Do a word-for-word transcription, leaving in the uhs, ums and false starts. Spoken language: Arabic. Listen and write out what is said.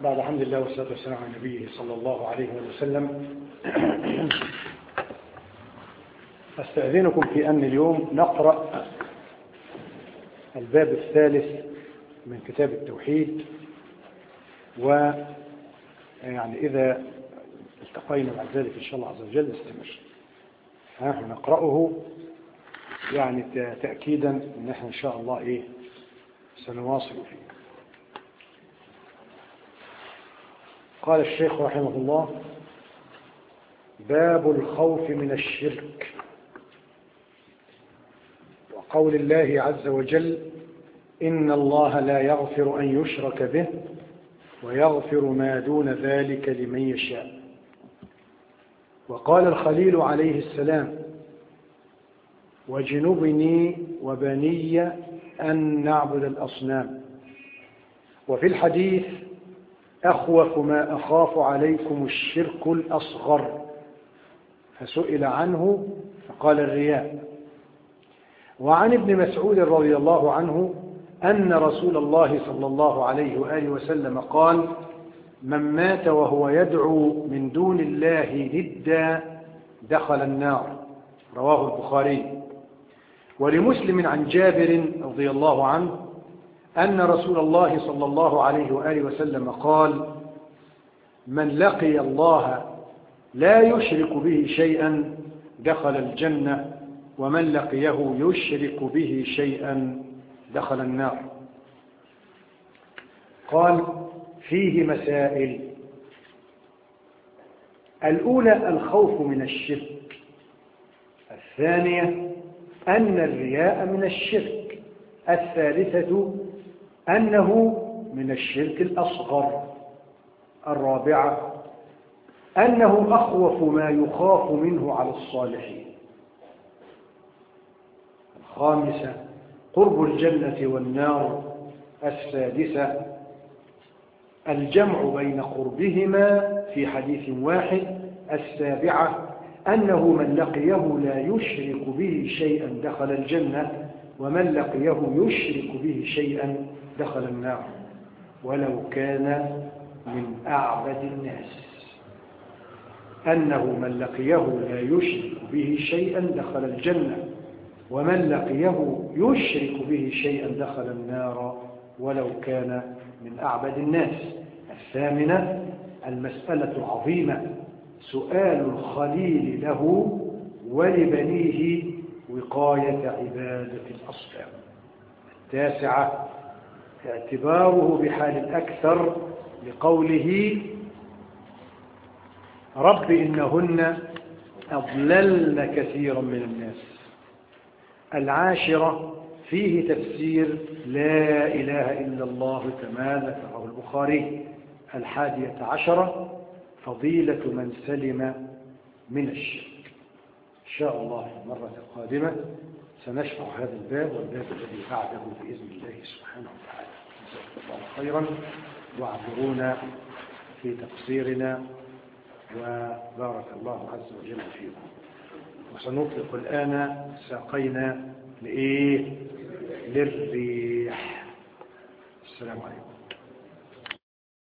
بعد حمد الله والصلاة والسلام على نبيه صلى الله عليه وسلم. أستأذنكم في أن اليوم نقرأ الباب الثالث من كتاب التوحيد، ويعني إذا التقينا بعد ذلك إن شاء الله عز وجل نستمر. نحن نقرأه يعني تأكيدا أن احنا إن شاء الله إيه سنواصل فيه. قال الشيخ رحمه الله: باب الخوف من الشرك، وقول الله عز وجل: إن الله لا يغفر أن يشرك به ويغفر ما دون ذلك لمن يشاء. وقال الخليل عليه السلام: وجنبني وبني أن نعبد الأصنام. وفي الحديث: أخوف ما أخاف عليكم الشرك الأصغر، فسئل عنه فقال: الرياء. وعن ابن مسعود رضي الله عنه أن رسول الله صلى الله عليه وآله وسلم قال: من مات وهو يدعو من دون الله ندا دخل النار. رواه البخاري. ولمسلم عن جابر رضي الله عنه أن رسول الله صلى الله عليه وآله وسلم قال: من لقي الله لا يشرك به شيئا دخل الجنة، ومن لقيه يشرك به شيئا دخل النار. قال: فيه مسائل. الأولى الخوف من الشرك. الثانية أن الرياء من الشرك. الثالثة أنه من الشرك الأصغر. الرابعة أنه أخوف ما يخاف منه على الصالحين. الخامسة قرب الجنة والنار. السادسة الجمع بين قربهما في حديث واحد. السابعة أنه من لقيه لا يشرك به شيئا دخل الجنة، ومن لقيه يشرك به شيئا دخل النار ولو كان من أعبد الناس. أنه من لقيه لا يشرك به شيئا دخل الجنة، ومن لقيه يشرك به شيئا دخل النار ولو كان من أعبد الناس. الثامنة المسألة العظيمة: سؤال الخليل له ولبنيه وقاية عبادة الأصنام. التاسعة اعتباره بحال الأكثر لقوله: رب إنهن أضللن كثيرا من الناس. العاشرة فيه تفسير لا إله إلا الله كما ذكره البخاري. الحادية عشرة فضيلة من سلم من الشرك. إن شاء الله في المرة القادمة سنشرح هذا الباب والباب الذي بعده بإذن الله سبحانه وتعالى. جزاكم الله خيرا، واعذرونا في تقصيرنا، وبارك الله عز وجل فيكم. وسنطلق الآن ساقينا لإيه؟ للريح. السلام عليكم.